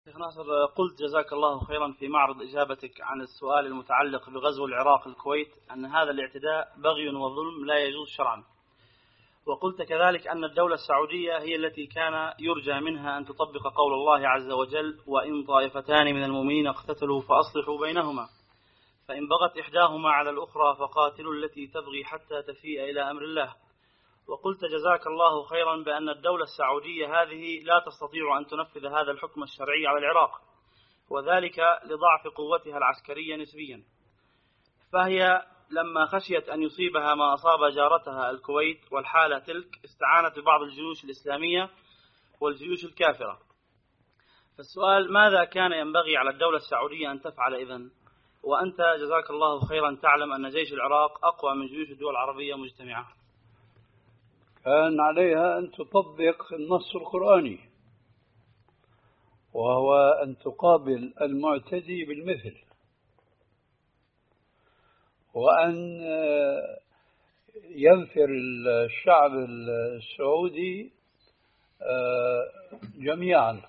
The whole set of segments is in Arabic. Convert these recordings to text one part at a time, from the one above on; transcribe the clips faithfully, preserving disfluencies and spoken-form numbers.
شيخ ناصر، قلت جزاك الله خيرا في معرض إجابتك عن السؤال المتعلق بغزو العراق الكويت أن هذا الاعتداء بغي وظلم لا يجوز شرعا، وقلت كذلك أن الدولة السعودية هي التي كان يرجى منها أن تطبق قول الله عز وجل: وإن طائفتان من المؤمنين اقتتلوا فأصلحوا بينهما، فإن بغت إحداهما على الأخرى فقاتلوا التي تبغي حتى تفيء إلى أمر الله. وقلت جزاك الله خيرا بأن الدولة السعودية هذه لا تستطيع أن تنفذ هذا الحكم الشرعي على العراق، وذلك لضعف قوتها العسكرية نسبيا، فهي لما خشيت أن يصيبها ما أصاب جارتها الكويت والحالة تلك استعانت ببعض الجيوش الإسلامية والجيوش الكافرة. فالسؤال: ماذا كان ينبغي على الدولة السعودية أن تفعل إذن؟ وأنت جزاك الله خيرا تعلم أن جيش العراق أقوى من جيوش الدول العربية مجتمعة. كان عليها أن تطبق النص القرآني، وهو أن تقابل المعتدي بالمثل، وأن ينفر الشعب السعودي جميعا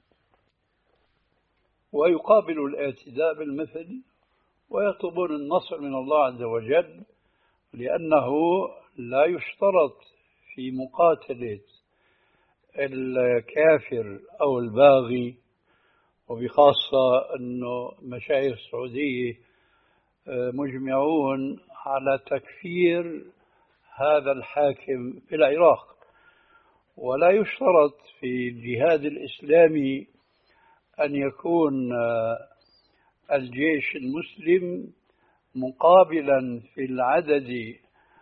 ويقابل الاعتداء بالمثل ويطلبون النصر من الله عز وجل، لأنه لا يشترط في مقاتلة الكافر أو الباغي، وبخاصة أنه مشايخ السعودية مجمعون على تكفير هذا الحاكم في العراق، ولا يشترط في الجهاد الإسلامي أن يكون الجيش المسلم مقابلا في العدد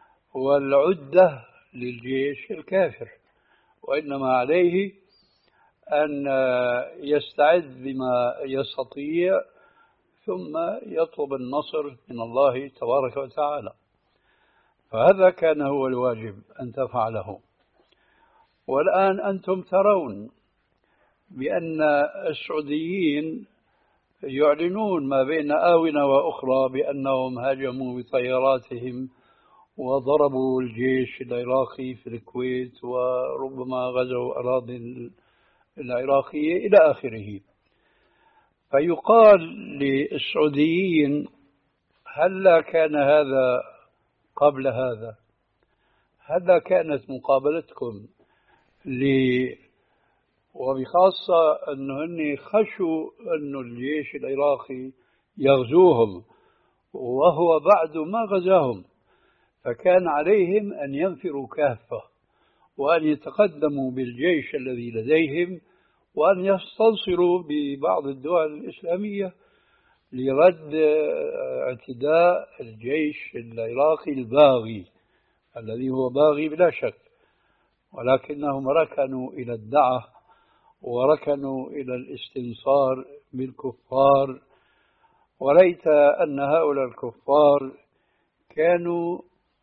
والعدة للجيش الكافر، وإنما عليه أن يستعد بما يستطيع ثم يطلب النصر من الله تبارك وتعالى. فهذا كان هو الواجب أن تفعله. والآن أنتم ترون بأن السعوديين يعلنون ما بين آونة وأخرى بأنهم هاجموا بطياراتهم وضربوا الجيش العراقي في الكويت، وربما غزوا أراضي العراقية إلى آخره. فيقال للسعوديين: هلا كان هذا قبل هذا؟ هلا كانت مقابلتكم لي؟ وبخاصة أنه هن خشوا أنه الجيش العراقي يغزوهم وهو بعد ما غزاهم، فكان عليهم أن ينفروا كافة وأن يتقدموا بالجيش الذي لديهم وأن يستنصروا ببعض الدول الإسلامية لرد اعتداء الجيش العراقي الباغي الذي هو باغي بلا شك، ولكنهم ركنوا إلى الدعة وركنوا إلى الاستنصار بالكفار. وليت أن هؤلاء الكفار كانوا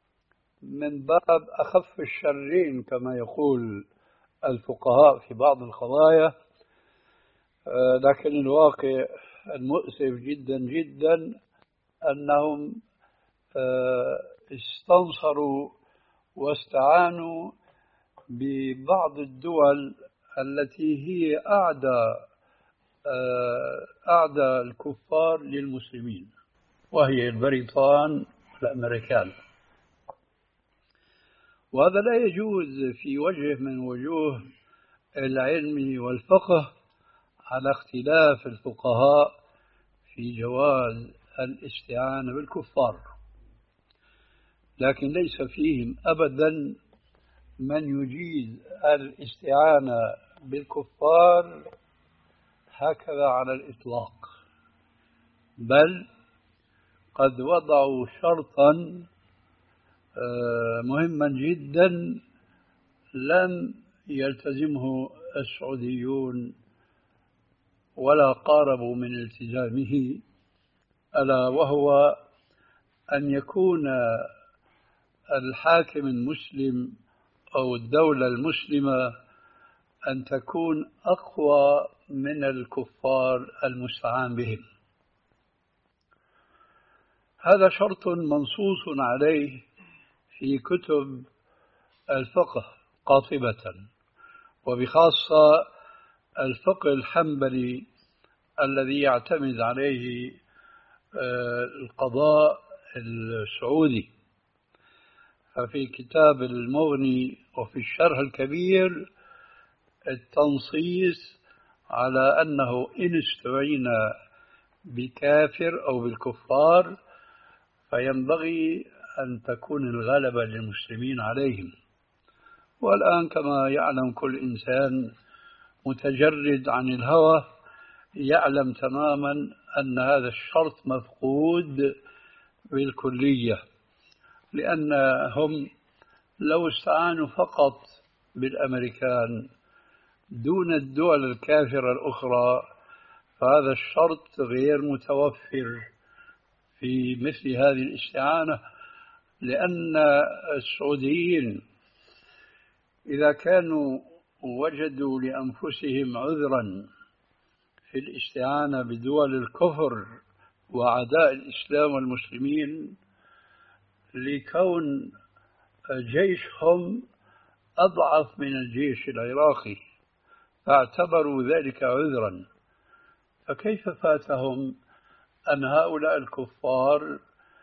من باب أخف الشرين كما يقول الفقهاء في بعض القضايا، لكن الواقع المؤسف جدا جدا أنهم استنصروا واستعانوا ببعض الدول التي هي أعدى أعدى الكفار للمسلمين، وهي البريطان والأمريكان. وهذا لا يجوز في وجه من وجوه العلم والفقه، على اختلاف الفقهاء في جواز الاستعانة بالكفار، لكن ليس فيهم أبدا من يجيز الاستعانة بالكفار هكذا على الإطلاق، بل قد وضعوا شرطا مهما جدا لم يلتزمه السعوديون ولا قاربوا من التزامه، ألا وهو أن يكون الحاكم المسلم أو الدولة المسلمة أن تكون أقوى من الكفار المستعان بهم. هذا شرط منصوص عليه في كتب الفقه قاطبة، وبخاصة الفقه الحنبلي الذي يعتمد عليه القضاء السعودي. ففي كتاب المغني وفي الشرح الكبير التنصيص على أنه إن استعين بكافر أو بالكفار فينبغي أن تكون الغلبة للمسلمين عليهم. والآن كما يعلم كل إنسان متجرد عن الهوى يعلم تماما أن هذا الشرط مفقود بالكلية، لأنهم لو استعانوا فقط بالأمريكان دون الدول الكافرة الأخرى فهذا الشرط غير متوفر في مثل هذه الاستعانة، لأن السعوديين إذا كانوا وجدوا لأنفسهم عذرا في الاستعانة بدول الكفر وأعداء الإسلام والمسلمين لكون جيشهم أضعف من الجيش العراقي فاعتبروا ذلك عذرا، فكيف فاتهم أن هؤلاء الكفار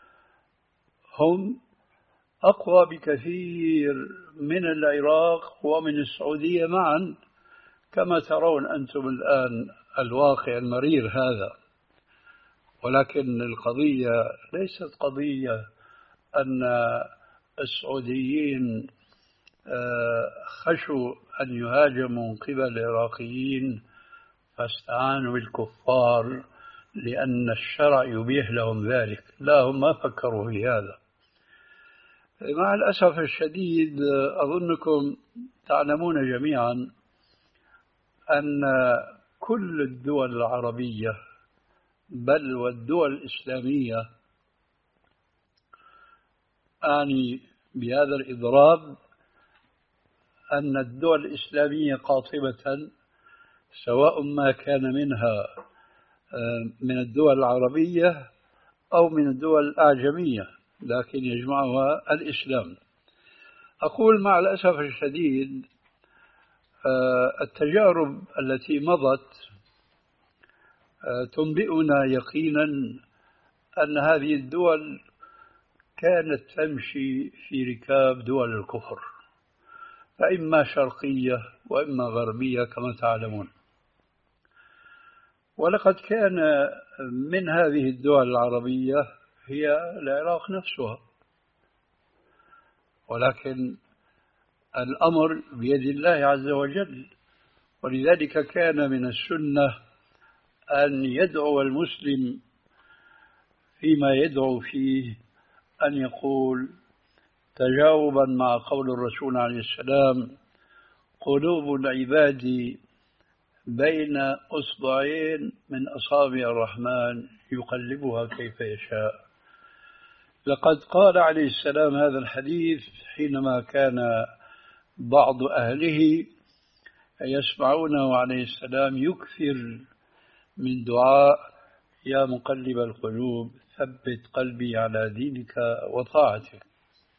هم أقوى بكثير من العراق ومن السعودية معا، كما ترون أنتم الآن الواقع المرير هذا. ولكن القضية ليست قضية أن السعوديين خشوا أن يهاجموا من قبل العراقيين فاستعانوا بالكفار لأن الشرع يبيح لهم ذلك، لا، هم ما فكروا في هذا. مع الأسف الشديد أظنكم تعلمون جميعا أن كل الدول العربية بل والدول الإسلامية، أعني بهذا الإضراب أن الدول الإسلامية قاطبة سواء ما كان منها من الدول العربية أو من الدول الأعجمية لكن يجمعها الإسلام. أقول مع الأسف الشديد التجارب التي مضت تنبئنا يقينا أن هذه الدول كانت تمشي في ركاب دول الكفر، فإما شرقية وإما غربية كما تعلمون. ولقد كان من هذه الدول العربية هي العراق نفسها، ولكن الأمر بيد الله عز وجل، ولذلك كان من السنة أن يدعو المسلم فيما يدعو فيه أن يقول تجاوبا مع قول الرسول عليه السلام: قلوب العباد بين أصبعين من أصابع الرحمن يقلبها كيف يشاء. لقد قال عليه السلام هذا الحديث حينما كان بعض أهله يسمعونه عليه السلام يكثر من دعاء يا مقلب القلوب ثبت قلبي على دينك وطاعتك.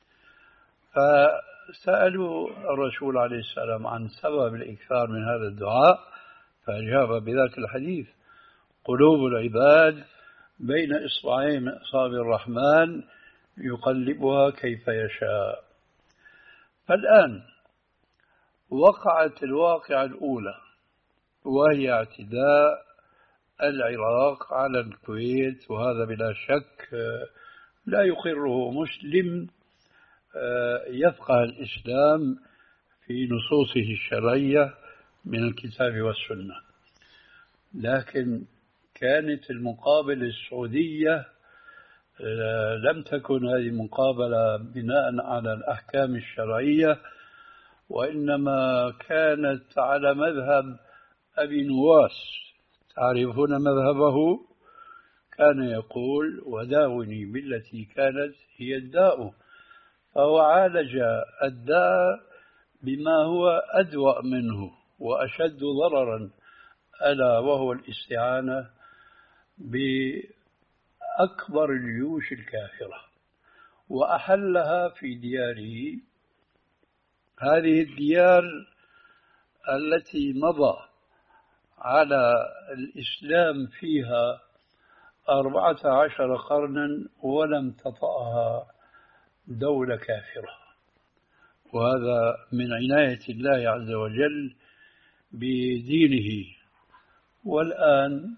فسألوا الرسول عليه السلام عن سبب الإكثار من هذا الدعاء فأجاب بذاك الحديث: قلوب العباد بين إصبعين من أصابع الرحمن يقلبها كيف يشاء. فالآن وقعت الواقعة الأولى وهي اعتداء العراق على الكويت، وهذا بلا شك لا يقره مسلم يفقه الإسلام في نصوصه الشرعية من الكتاب والسنة. لكن كانت المقابلة السعودية لم تكن هذه المقابلة بناء على الأحكام الشرعية، وإنما كانت على مذهب أبي نواس. تعرفون مذهبه؟ كان يقول: وداوني بالتي كانت هي الداء، فهو عالج الداء بما هو أدوأ منه وأشد ضررا، ألا وهو الاستعانة بأكبر الجيوش الكافرة، وأحلها في دياره. هذه الديار التي مضى على الإسلام فيها أربعة عشر قرنا ولم تطأها دولة كافرة، وهذا من عناية الله عز وجل بدينه. والآن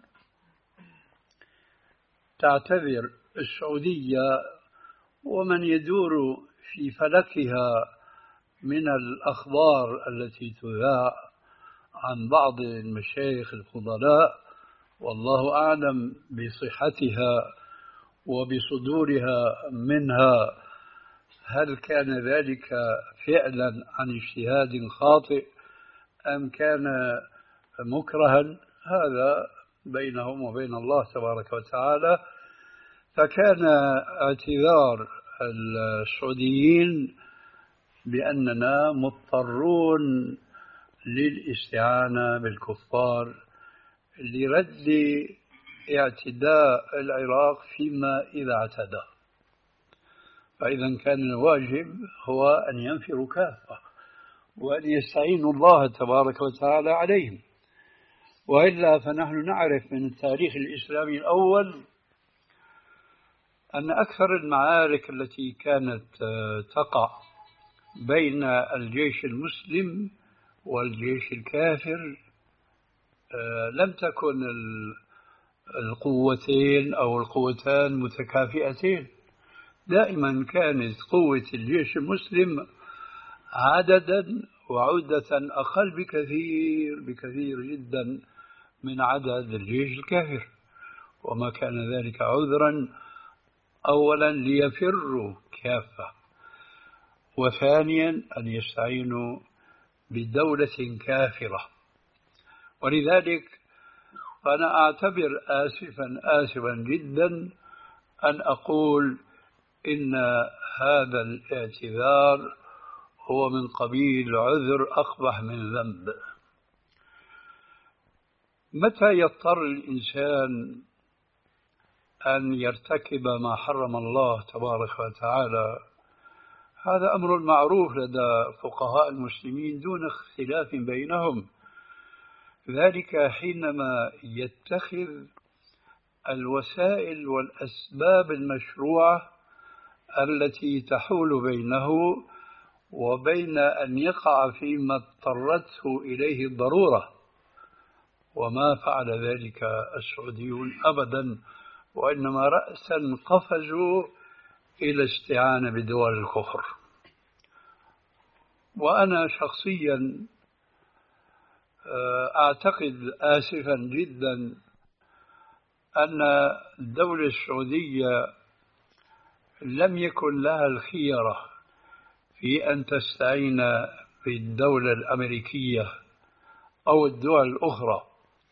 تعتذر السعودية ومن يدور في فلكها من الأخبار التي تذاع عن بعض المشايخ الفضلاء، والله أعلم بصحتها وبصدورها منها، هل كان ذلك فعلا عن اجتهاد خاطئ أم كان مكرها؟ هذا بينهم وبين الله تبارك وتعالى. فكان اعتذار السعوديين بأننا مضطرون للاستعانة بالكفار لرد اعتداء العراق فيما إذا اعتدى، فإذا كان الواجب هو أن ينفروا كافة وأن يستعينوا الله تبارك وتعالى عليهم. وإلا فنحن نعرف من التاريخ الإسلامي الأول أن أكثر المعارك التي كانت تقع بين الجيش المسلم والجيش الكافر لم تكن القوتين أو القوتان متكافئتين، دائما كانت قوة الجيش المسلم عددا وعدة أقل بكثير بكثير جدا من عدد الجيش الكافر، وما كان ذلك عذرا أولا ليفروا كافة، وثانيا أن يستعينوا بدولة كافرة. ولذلك فأنا أعتبر آسفا آسفا جدا أن أقول إن هذا الاعتذار هو من قبيل عذر أقبح من ذنب. متى يضطر الإنسان أن يرتكب ما حرم الله تبارك وتعالى؟ هذا أمر معروف لدى فقهاء المسلمين دون اختلاف بينهم، ذلك حينما يتخذ الوسائل والأسباب المشروعة التي تحول بينه وبين أن يقع فيما اضطرته إليه الضرورة، وما فعل ذلك السعوديون أبدا، وإنما رأسا قفزوا إلى استعانة بدول الكفر. وأنا شخصيا أعتقد آسفا جدا أن الدولة السعودية لم يكن لها الخيرة في أن تستعين بالدولة الأمريكية أو الدول الأخرى،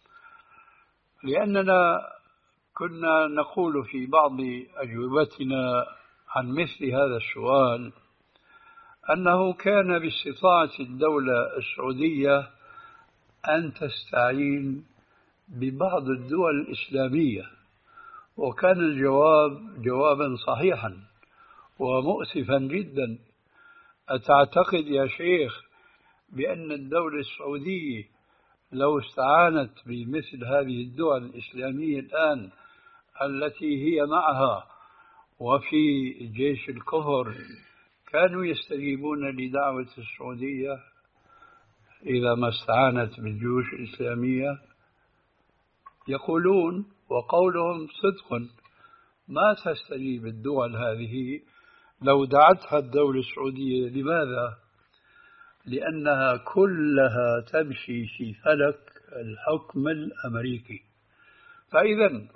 لأننا كنا نقول في بعض أجوبتنا عن مثل هذا السؤال أنه كان باستطاعة الدولة السعودية أن تستعين ببعض الدول الإسلامية، وكان الجواب جوابا صحيحا ومؤسفا جدا. أتعتقد يا شيخ بأن الدولة السعودية لو استعانت بمثل هذه الدول الإسلامية الآن التي هي معها وفي جيش الكفر كانوا يستجيبون لدعوة السعودية إذا ما استعانت بالجيوش الإسلامية؟ يقولون وقولهم صدق، ما تستجيب الدول هذه لو دعتها الدولة السعودية. لماذا؟ لأنها كلها تمشي في فلك الحكم الأمريكي. فإذا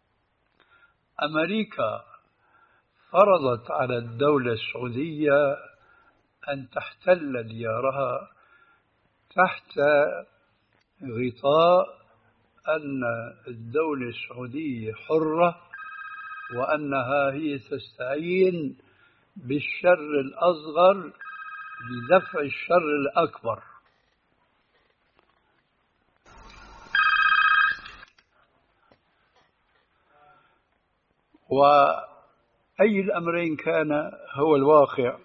أمريكا فرضت على الدولة السعودية أن تحتل ديارها تحت غطاء أن الدولة السعودية حرة، وأنها هي تستعين بالشر الأصغر لدفع الشر الأكبر. وأي الأمرين كان هو الواقع،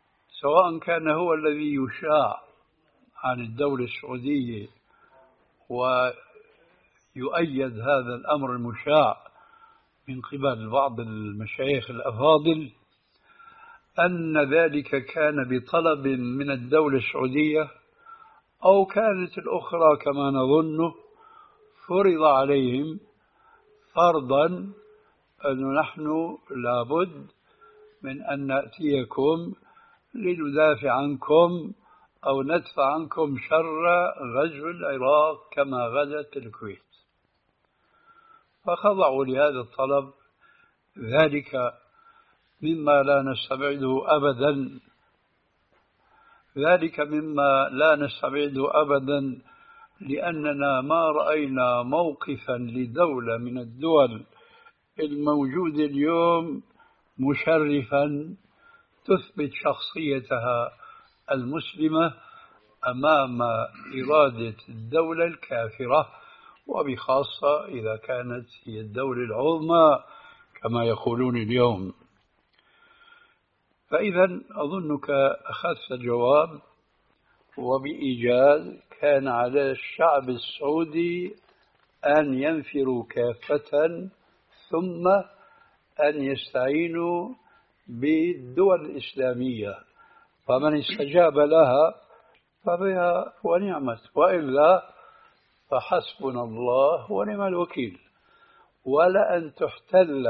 سواء كان هو الذي يشاع عن الدولة السعودية ويؤيد هذا الأمر المشاع من قبل بعض المشايخ الأفاضل أن ذلك كان بطلب من الدولة السعودية، أو كانت الأخرى كما نظن فرض عليهم فرضا أن نحن لابد من أن نأتيكم لندافع عنكم أو ندفع عنكم شر غزو العراق كما غزت الكويت، فخضعوا لهذا الطلب. ذلك مما لا نستبعده أبدا ذلك مما لا نستبعده أبدا لأننا ما رأينا موقفا لدولة من الدول الموجودة اليوم مشرفا تثبت شخصيتها المسلمة أمام إرادة الدولة الكافرة، وبخاصة إذا كانت هي الدولة العظمى كما يقولون اليوم. فإذا أظنك أخذت الجواب، وبإيجاز كان على الشعب السعودي أن ينفروا كافة ثم أن يستعينوا بالدول الإسلامية، فمن استجاب لها فبها ونعمت، وإلا فحسبنا الله ونعم الوكيل. ولأن تحتل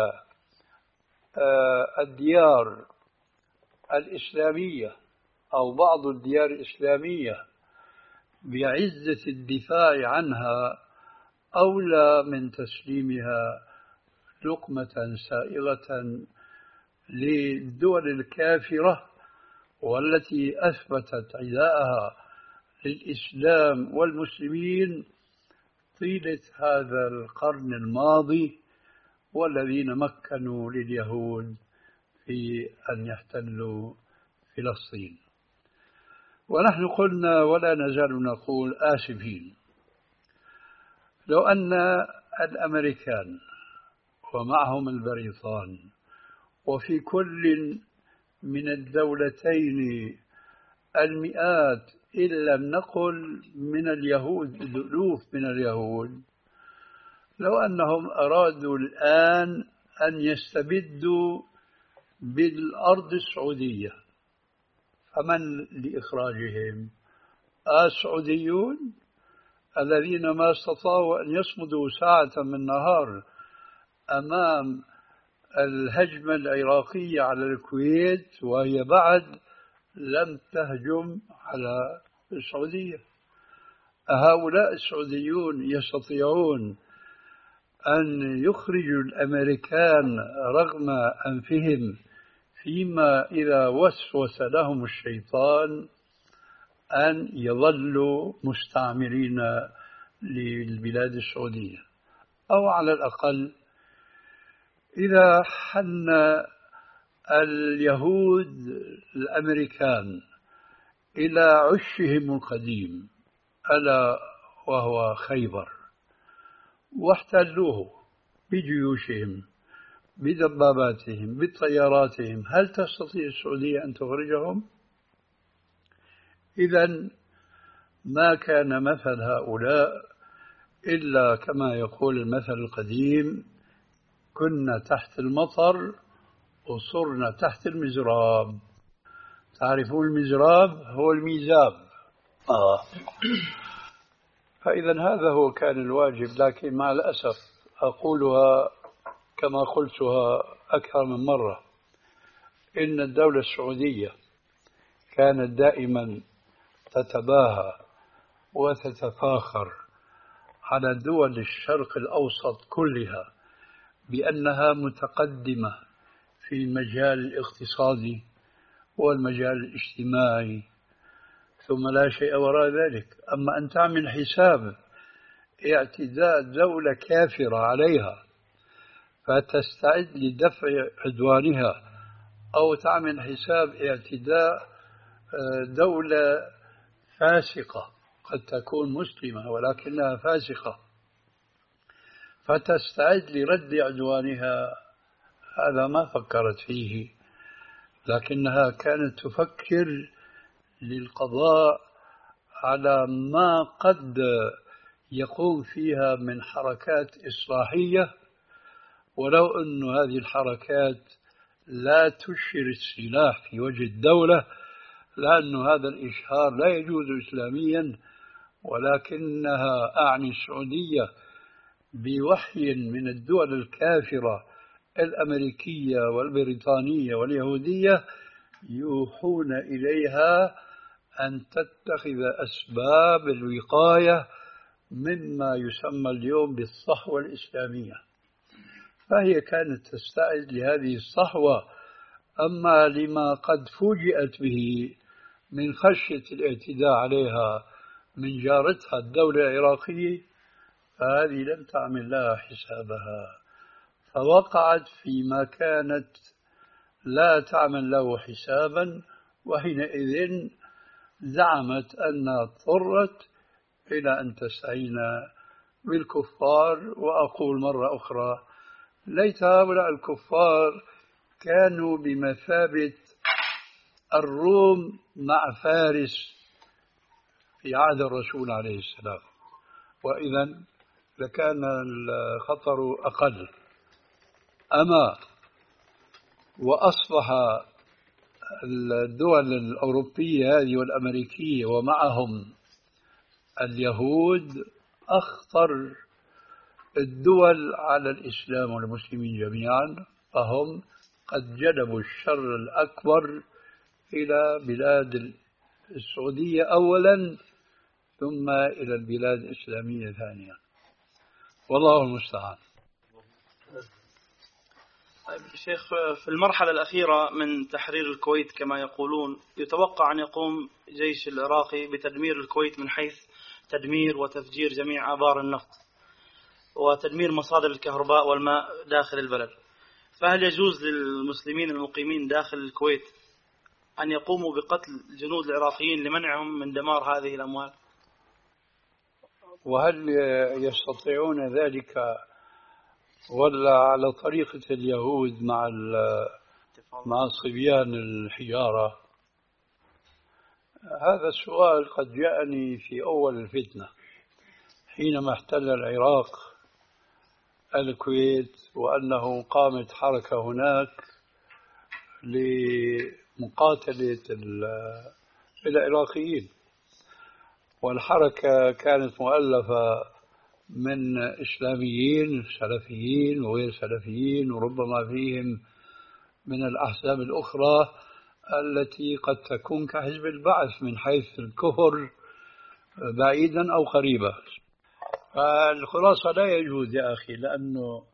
الديار الإسلامية أو بعض الديار الإسلامية بعزة الدفاع عنها أولى من تسليمها لقمة سائغة للدول الكافرة والتي أثبتت عداءها للإسلام والمسلمين طيلة هذا القرن الماضي، والذين مكنوا لليهود في أن يحتلوا فلسطين. ونحن قلنا ولا نزال نقول آسفين لو أن الأمريكان ومعهم البريطان وفي كل من الدولتين المئات إن لم نقل من اليهود الألوف من اليهود، لو أنهم أرادوا الآن أن يستبدوا بالأرض السعودية، فمن لإخراجهم؟ السعوديون الذين ما استطاعوا أن يصمدوا ساعة من النهار أمام الهجمة العراقية على الكويت وهي بعد لم تهجم على السعودية. هؤلاء السعوديون يستطيعون أن يخرجوا الأمريكان رغم أنفهم فيما إذا وسوس لهم الشيطان أن يظلوا مستعمرين للبلاد السعودية، أو على الأقل إذا حن اليهود الأمريكان إلى عشهم القديم ألا وهو خيبر واحتلوه بجيوشهم بدباباتهم بطياراتهم، هل تستطيع السعودية أن تخرجهم؟ إذن ما كان مثل هؤلاء إلا كما يقول المثل القديم: كنا تحت المطر وصرنا تحت المزراب. تعرفون المزراب هو الميزاب. آه. فإذا هذا هو كان الواجب، لكن مع الأسف أقولها كما قلتها أكثر من مرة، إن الدولة السعودية كانت دائما تتباهى وتتفاخر على دول الشرق الأوسط كلها بأنها متقدمة في المجال الاقتصادي والمجال الاجتماعي، ثم لا شيء وراء ذلك. أما أن تعمل حساب اعتداء دولة كافرة عليها فتستعد لدفع عدوانها، أو تعمل حساب اعتداء دولة فاسقة قد تكون مسلمة ولكنها فاسقة فتستعد لرد عدوانها، هذا ما فكرت فيه، لكنها كانت تفكر للقضاء على ما قد يقوم فيها من حركات إصلاحية، ولو أن هذه الحركات لا تشهر السلاح في وجه الدولة، لأن هذا الإشهار لا يجوز إسلاميا، ولكنها أعني السعودية بوحي من الدول الكافرة الأمريكية والبريطانية واليهودية يوحون إليها أن تتخذ أسباب الوقاية مما يسمى اليوم بالصحوة الإسلامية، فهي كانت تستعد لهذه الصحوة. أما لما قد فوجئت به من خشية الاعتداء عليها من جارتها الدولة العراقية، فهذه لم تعمل لها حسابها، فوقعت فيما كانت لا تعمل له حسابا، وحينئذ زعمت أنها اضطرت إلى أن تستعين بالكفار. وأقول مرة أخرى، ليت هؤلاء الكفار كانوا بمثابة الروم مع فارس في عهد الرسول عليه السلام، وإذا لكان الخطر أقل. أما وأصبح الدول الأوروبية هذه والأمريكية ومعهم اليهود أخطر الدول على الإسلام والمسلمين جميعا، فهم قد جلبوا الشر الأكبر إلى بلاد السعودية أولا، ثم إلى البلاد الإسلامية ثانيا، والله المستعان. شيخ، في المرحلة الأخيرة من تحرير الكويت كما يقولون، يتوقع أن يقوم جيش العراقي بتدمير الكويت من حيث تدمير وتفجير جميع آبار النفط وتدمير مصادر الكهرباء والماء داخل البلد، فهل يجوز للمسلمين المقيمين داخل الكويت أن يقوموا بقتل الجنود العراقيين لمنعهم من دمار هذه الأموال؟ وهل يستطيعون ذلك ولا على طريقة اليهود مع مع صبيان الحجارة؟ هذا السؤال قد جاءني في أول الفتنة حينما احتل العراق الكويت، وأنه قامت حركة هناك لمقاتلة العراقيين، والحركة كانت مؤلفة من إسلاميين سلفيين وغير سلفيين، وربما فيهم من الأحزاب الأخرى التي قد تكون كحزب البعث من حيث الكفر بعيدا أو قريبا. فالخلاصة لا يجوز يا أخي، لأنه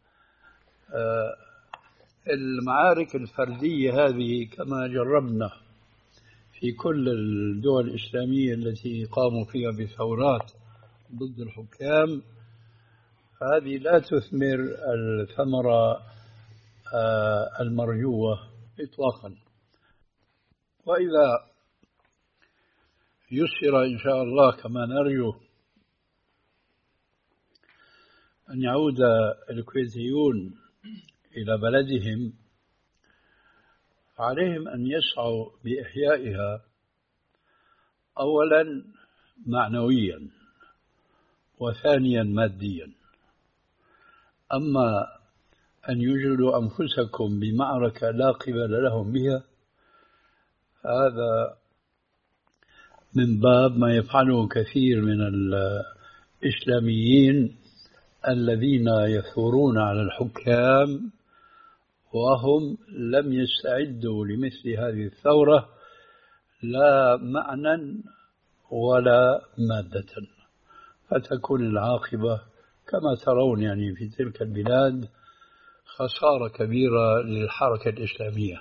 المعارك الفردية هذه كما جربنا في كل الدول الإسلامية التي قاموا فيها بثورات ضد الحكام، هذه لا تثمر الثمرة المرجوة إطلاقا. وإذا يسر إن شاء الله كما نرجو أن يعود الكويتيون إلى بلدهم، عليهم أن يسعوا بإحيائها أولا معنويا وثانيا ماديا. أما أن يجلوا أنفسكم بمعركة لا قبل لهم بها، هذا من باب ما يفعله كثير من الإسلاميين الذين يثورون على الحكام وهم لم يستعدوا لمثل هذه الثورة لا معنى ولا مادة، فتكون العاقبة كما ترون يعني في تلك البلاد خسارة كبيرة للحركة الإسلامية.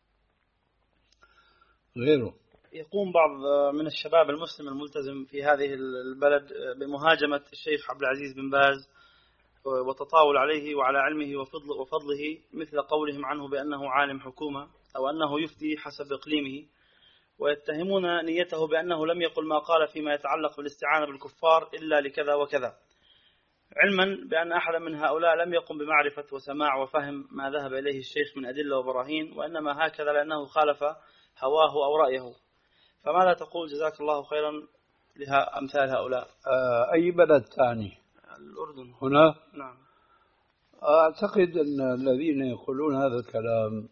غيره يقوم بعض من الشباب المسلم الملتزم في هذه البلد بمهاجمة الشيخ عبد العزيز بن باز وتطاول عليه وعلى علمه وفضله, وفضله مثل قولهم عنه بأنه عالم حكومة أو أنه يفتي حسب إقليمه، ويتهمون نيته بأنه لم يقل ما قال فيما يتعلق بالاستعانة بالكفار إلا لكذا وكذا، علما بأن أحد من هؤلاء لم يقم بمعرفة وسماع وفهم ما ذهب إليه الشيخ من أدلة وبراهين، وإنما هكذا لأنه خالف هواه أو رأيه. فماذا تقول جزاك الله خيرا لها أمثال هؤلاء. آه أي بلد ثاني؟ الأردن. هنا؟ نعم. أعتقد أن الذين يقولون هذا الكلام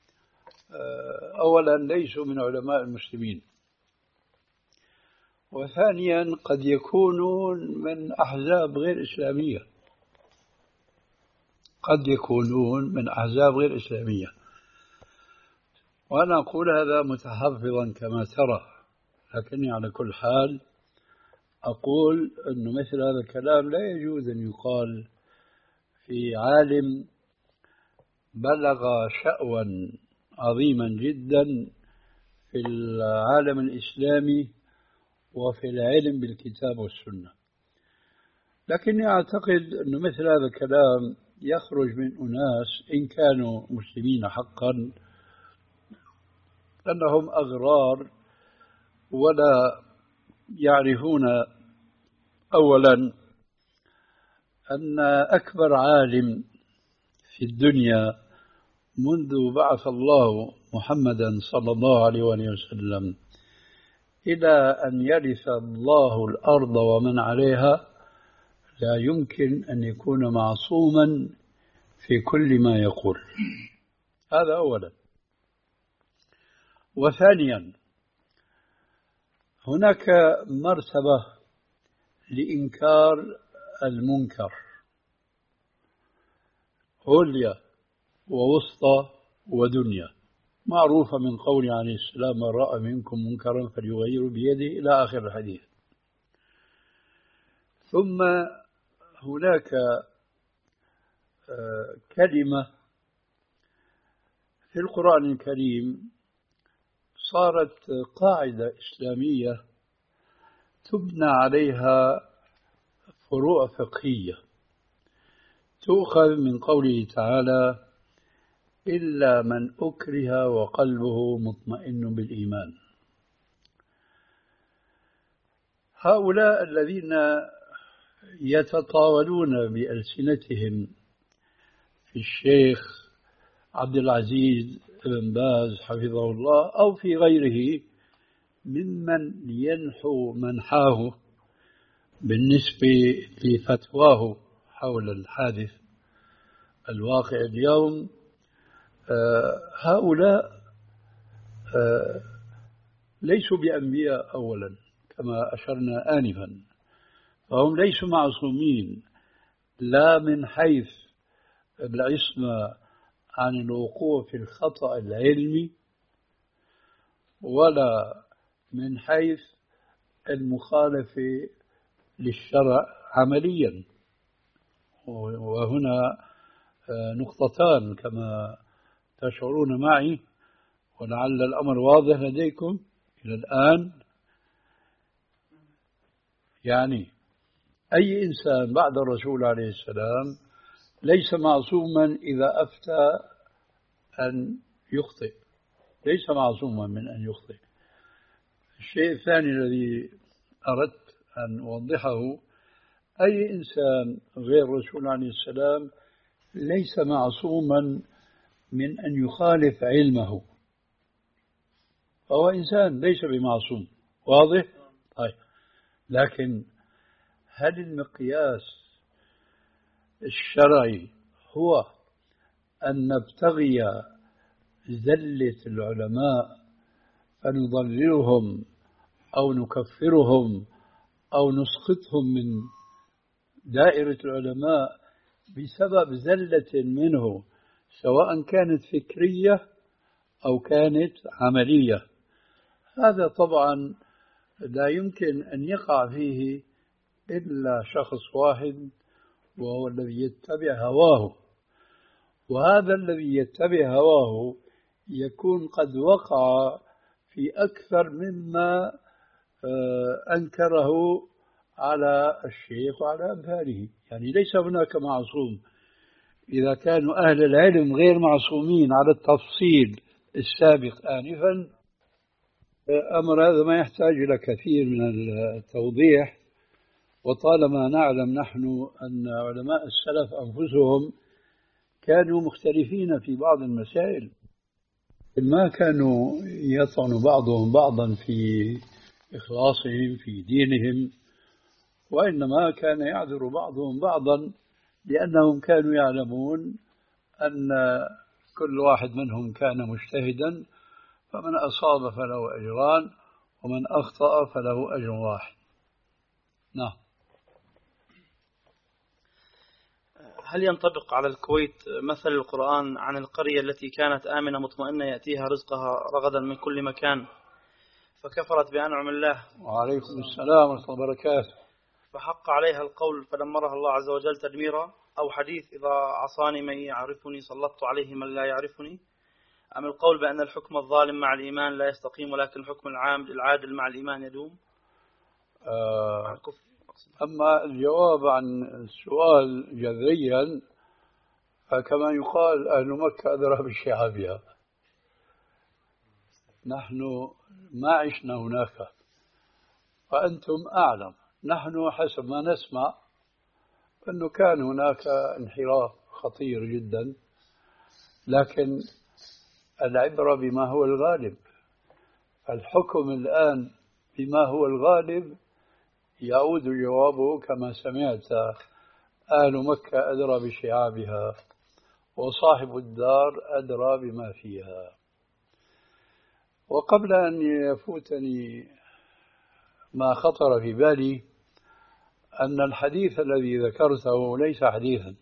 أولا ليسوا من علماء المسلمين، وثانيا قد يكونون من أحزاب غير إسلامية، قد يكونون من أحزاب غير إسلامية. وأنا أقول هذا متحفظا كما ترى، لكني على كل حال أقول أن مثل هذا الكلام لا يجوز أن يقال في عالم بلغ شأوا عظيما جدا في العالم الإسلامي وفي العلم بالكتاب والسنة. لكني أعتقد أن مثل هذا الكلام يخرج من أناس إن كانوا مسلمين حقا أنهم أغرار ولا يعرفون أولا أن أكبر عالم في الدنيا منذ بعث الله محمدا صلى الله عليه وسلم إلى أن يرث الله الأرض ومن عليها لا يمكن أن يكون معصوما في كل ما يقول. هذا أولا. وثانيا هناك مرتبة لإنكار المنكر، عليا ووسطى ودنيا، معروفة من قول عليه السلام: من رأى منكم منكرا فليغيره بيده، إلى آخر الحديث. ثم هناك كلمة في القرآن الكريم صارت قاعدة إسلامية تبنى عليها فروع فقهية، تؤخذ من قوله تعالى: إلا من أكره وقلبه مطمئن بالإيمان. هؤلاء الذين يتطاولون بألسنتهم في الشيخ عبد العزيز بن باز حفظه الله أو في غيره ممن ينحو منحاه بالنسبة لفتواه حول الحادث الواقع اليوم، هؤلاء ليسوا بأنبياء أولا كما أشرنا آنفا، فهم ليسوا معصومين لا من حيث العصمة عن الوقوع في الخطأ العلمي ولا من حيث المخالفة للشرع عمليا. وهنا نقطتان كما تشعرون معي، ولعل الأمر واضح لديكم إلى الآن. يعني أي إنسان بعد الرسول عليه السلام ليس معصوما إذا أفتى أن يخطئ، ليس معصوما من أن يخطئ. الشيء الثاني الذي أردت أن أوضحه: أي إنسان غير الرسول عليه السلام ليس معصوما من أن يخالف علمه، فهو إنسان ليس بمعصوم. واضح؟ طيب، لكن هل المقياس الشرعي هو أن نبتغي زلة العلماء فنضللهم أو نكفرهم أو نسقطهم من دائرة العلماء بسبب زلة منه، سواء كانت فكرية أو كانت عملية؟ هذا طبعا لا يمكن أن يقع فيه إلا شخص واحد، وهو الذي يتبع هواه. وهذا الذي يتبع هواه يكون قد وقع في أكثر مما أنكره على الشيخ وعلى أمثاله. يعني ليس هناك معصوم. إذا كانوا أهل العلم غير معصومين على التفصيل السابق آنفا، أمر هذا ما يحتاج إلى كثير من التوضيح. وطالما نعلم نحن أن علماء السلف أنفسهم كانوا مختلفين في بعض المسائل، ما كانوا يطعن بعضهم بعضا في إخلاصهم في دينهم، وإنما كان يعذر بعضهم بعضا لأنهم كانوا يعلمون أن كل واحد منهم كان مجتهدا، فمن أصاب فله أجران ومن أخطأ فله أجر واحد. نعم. هل ينطبق على الكويت مثل القرآن عن القرية التي كانت آمنة مطمئنة يأتيها رزقها رغدا من كل مكان فكفرت بأنعم الله؟ وعليكم السلام ورحمة الله وبركاته. فحق عليها القول فدمرها الله عز وجل تدميرا؟ أو حديث إذا عصاني من يعرفني سلطت عليه من لا يعرفني؟ أم القول بأن الحكم الظالم مع الإيمان لا يستقيم ولكن الحكم العام العادل مع الإيمان يدوم؟ آه أما الجواب عن السؤال جذريا فكما يقال أهل مكة أدرى بشعابها. نحن ما عشنا هناك وأنتم أعلم. نحن حسب ما نسمع أنه كان هناك انحراف خطير جدا، لكن العبرة بما هو الغالب. الحكم الآن بما هو الغالب يعود جوابه كما سمعت: أهل مكة أدرى بشعابها وصاحب الدار أدرى بما فيها. وقبل أن يفوتني ما خطر في بالي أن الحديث الذي ذكرته ليس حديثا.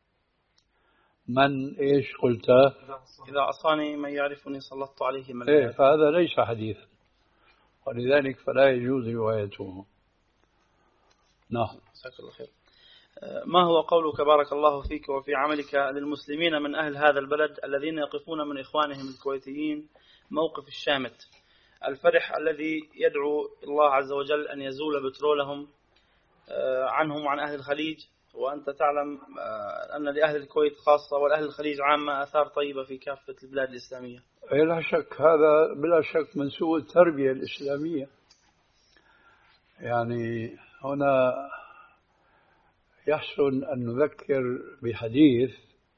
من إيش قلت؟ إذا عصاني من يعرفني سلطت عليه من لا إيه، يعرفني. فهذا ليس حديثا، ولذلك فلا يجوز روايته. نعم. جزاك الله خير. ما هو قولك بارك الله فيك وفي عملك للمسلمين من أهل هذا البلد الذين يقفون من إخوانهم الكويتيين موقف الشامت الفرح الذي يدعو الله عز وجل أن يزول بترولهم عنهم وعن أهل الخليج، وأنت تعلم أن لأهل الكويت خاصة والأهل الخليج عامة آثار طيبة في كافة البلاد الإسلامية؟ لا شك، هذا بلا شك من سوء التربية الإسلامية. يعني هنا يحسن أن نذكر بحديث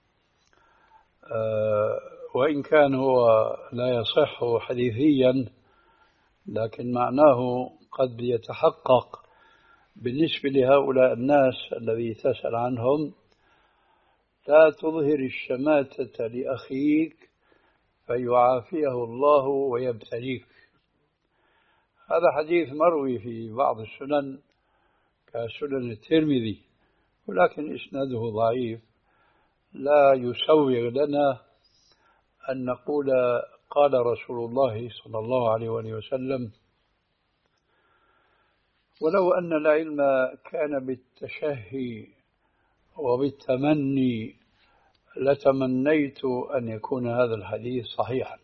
وإن كان هو لا يصح حديثيا، لكن معناه قد يتحقق بالنسبة لهؤلاء الناس الذي تسأل عنهم: لا تظهر الشماتة لأخيك فيعافيه الله ويبتليك. هذا حديث مروي في بعض السنن كسنن الترمذي، ولكن إسناده ضعيف، لا يسوغ لنا أن نقول قال رسول الله صلى الله عليه وآله وسلم. ولو أن العلم كان بالتشهي وبالتمني لتمنيت أن يكون هذا الحديث صحيحا،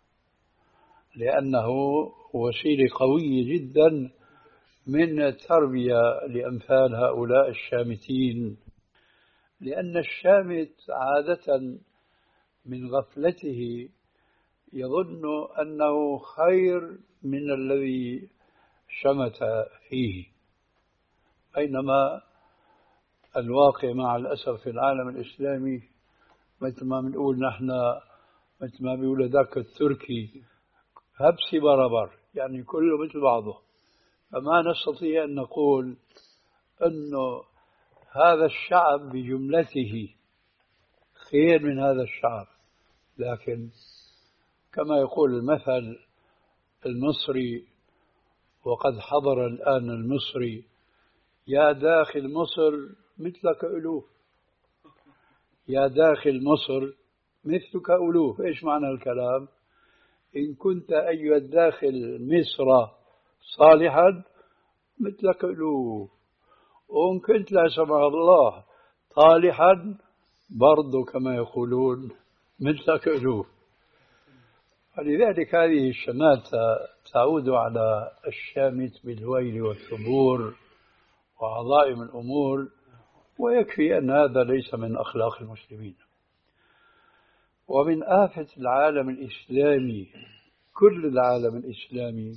لأنه وسيلة قوية جدا من التربية لأمثال هؤلاء الشامتين. لأن الشامت عادة من غفلته يظن أنه خير من الذي شمت فيه، بينما الواقع مع الأسف في العالم الإسلامي مثل ما بنقول نحن، مثل ما بيقول ذاك التركي: هبسي بربر، يعني كله مثل بعضه. فما نستطيع أن نقول أنه هذا الشعب بجملته خير من هذا الشعب، لكن كما يقول المثل المصري، وقد حضر الآن المصري: يا داخل مصر مثلك ألوف، يا داخل مصر مثلك ألوف. إيش معنى الكلام؟ إن كنت أيها الداخل مصر صالحا مثلك ألوف، وإن كنت لا سمح الله طالحا برضو كما يقولون مثلك ألوف. فلذلك هذه الشماتة تعود على الشامت بالويل والثبور وعظائم الأمور، ويكفي أن هذا ليس من أخلاق المسلمين. ومن آفة العالم الإسلامي، كل العالم الإسلامي،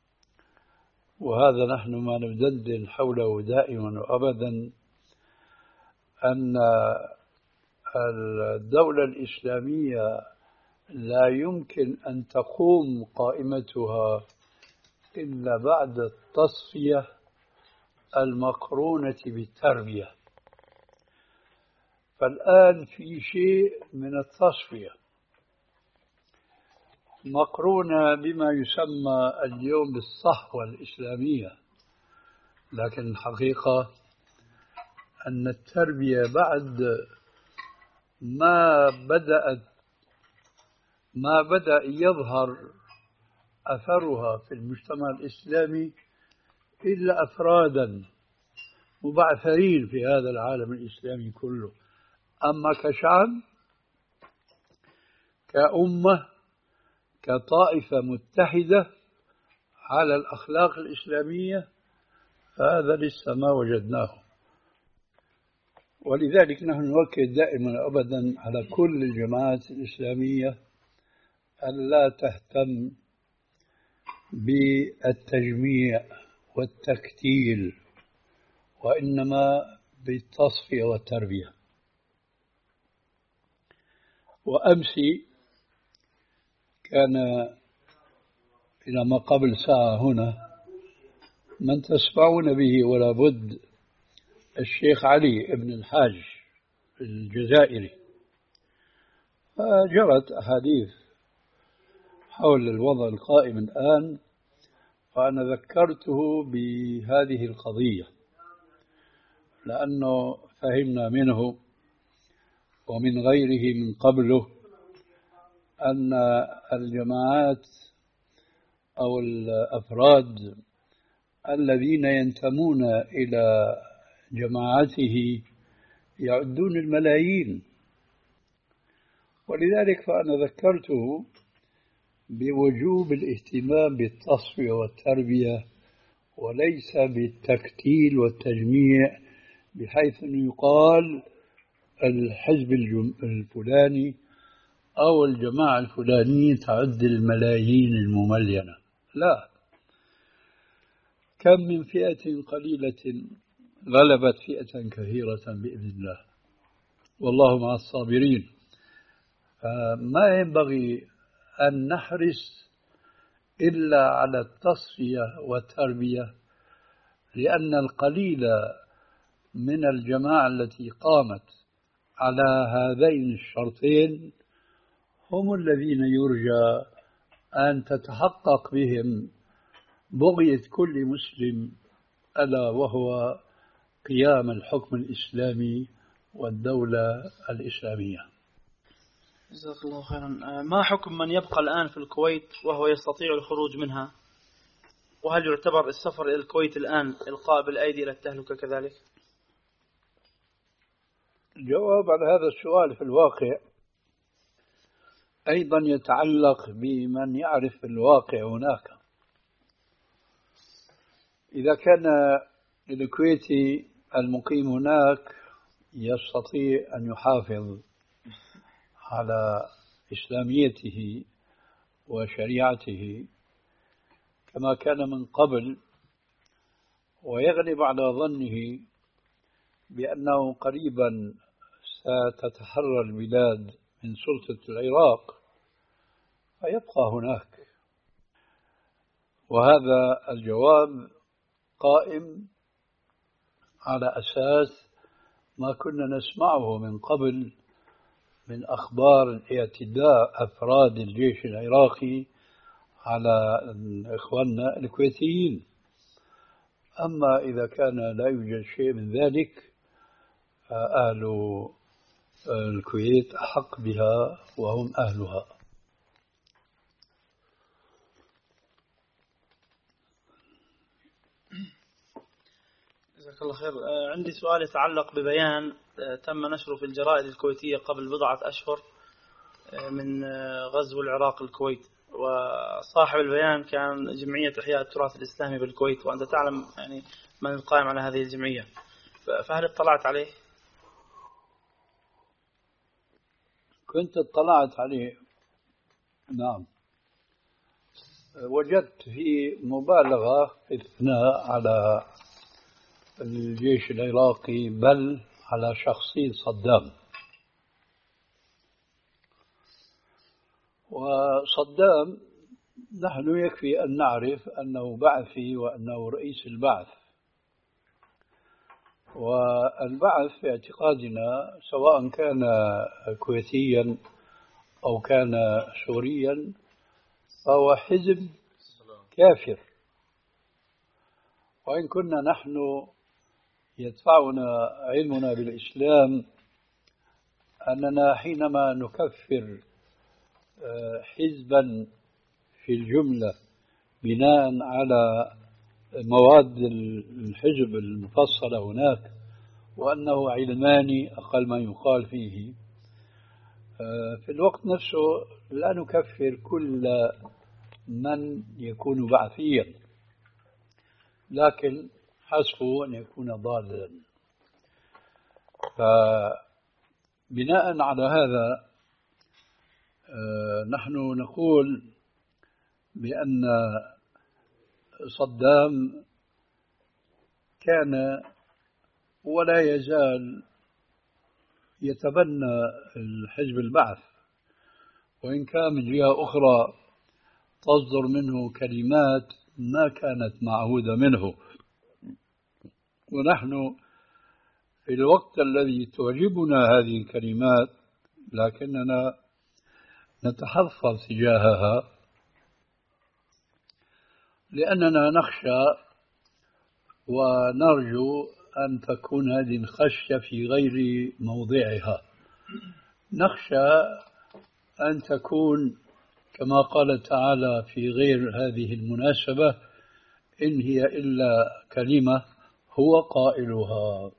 وهذا نحن ما ندندن حوله دائما وأبدا، أن الدولة الإسلامية لا يمكن أن تقوم قائمتها إلا بعد التصفية المقرونة بالتربية. فالآن في شيء من التصفية مقرونة بما يسمى اليوم بالصحوة الإسلامية، لكن الحقيقة أن التربية بعد ما بدأت ما بدأ يظهر أثرها في المجتمع الإسلامي إلا أفرادا مبعثرين في هذا العالم الإسلامي كله. أما كشعب، كأمة، كطائفة متحدة على الأخلاق الإسلامية، فهذا لسه ما وجدناه. ولذلك نحن نؤكد دائما أبدا على كل الجماعات الإسلامية أن لا تهتم بالتجميع والتكتيل، وإنما بالتصفية والتربية. وأمس كان إلى ما قبل ساعة هنا من تسمعون به ولا بد الشيخ علي بن الحاج الجزائري، فجرت أحاديث حول الوضع القائم الآن، فأنا ذكرته بهذه القضية لأنه فهمنا منه ومن غيره من قبله أن الجماعات أو الأفراد الذين ينتمون إلى جماعته يعدون الملايين. ولذلك فأنا ذكرته بوجوب الاهتمام بالتصفية والتربية وليس بالتكتيل والتجميع، بحيث أنه يقال الحزب الفلاني أو الجماعة الفلانية تعد الملايين المملينة. لا، كم من فئة قليلة غلبت فئة كثيرة بإذن الله، والله مع الصابرين. فما ينبغي أن نحرص إلا على التصفية والتربية، لأن القليل من الجماعة التي قامت على هذين الشرطين هم الذين يرجى أن تتحقق بهم بغية كل مسلم، ألا وهو قيام الحكم الإسلامي والدولة الإسلامية. جزاك الله خيرا. ما حكم من يبقى الآن في الكويت وهو يستطيع الخروج منها؟ وهل يعتبر السفر إلى الكويت الآن إلقاء بالأيدي إلى التهلكة كذلك؟ الجواب على هذا السؤال في الواقع أيضا يتعلق بمن يعرف الواقع هناك. إذا كان الكويتي المقيم هناك يستطيع أن يحافظ على إسلاميته وشريعته كما كان من قبل، ويغلب على ظنه بأنه قريبا ستتحرر البلاد من سلطة العراق، فيبقى هناك. وهذا الجواب قائم على أساس ما كنا نسمعه من قبل من أخبار اعتداء أفراد الجيش العراقي على إخواننا الكويتيين. أما إذا كان لا يوجد شيء من ذلك فأهل الكويت أحق بها وهم أهلها. جزاك الله خير. عندي سؤال يتعلق ببيان تم نشره في الجرائد الكويتية قبل بضعة أشهر من غزو العراق الكويت، وصاحب البيان كان جمعية إحياء التراث الإسلامي بالكويت، وأنت تعلم يعني من القائم على هذه الجمعية، فهل اطلعت عليه؟ كنت اطلعت عليه، نعم. وجدت في مبالغة في الثناء على الجيش العراقي، بل على شخصية صدام. وصدام نحن يكفي أن نعرف أنه بعثي وأنه رئيس البعث، والبعث في اعتقادنا سواء كان كويتيا أو كان سوريا فهو حزب كافر. وإن كنا نحن يدفعنا علمنا بالإسلام أننا حينما نكفر حزبا في الجملة بناء على مواد الحزب المفصلة هناك وأنه علماني أقل ما يقال فيه، في الوقت نفسه لا نكفر كل من يكون بعثيا، لكن حسبه أن يكون ضالا. فبناء على هذا نحن نقول بأن صدام كان ولا يزال يتبنى الحزب البعث، وإن كان من جهة أخرى تصدر منه كلمات ما كانت معهودة منه. ونحن في الوقت الذي تعجبنا هذه الكلمات لكننا نتحفظ تجاهها، لأننا نخشى ونرجو أن تكون هذه الخشية في غير موضعها. نخشى أن تكون كما قال تعالى في غير هذه المناسبة: إن هي إلا كلمة هو قائلها.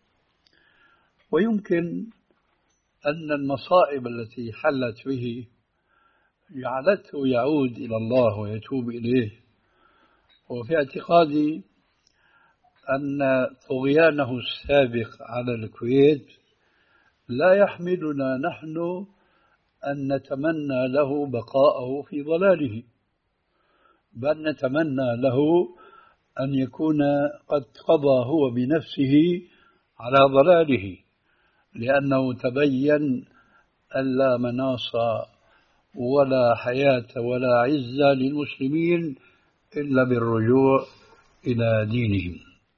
ويمكن أن المصائب التي حلت به جعلته يعود إلى الله ويتوب إليه. وفي اعتقادي أن طغيانه السابق على الكويت لا يحملنا نحن أن نتمنى له بقاءه في ضلاله، بل نتمنى له أن يكون قد قضى هو بنفسه على ضلاله، لأنه تبين أن لا مناص ولا حياة ولا عزة للمسلمين إلا بالرجوع إلى دينهم.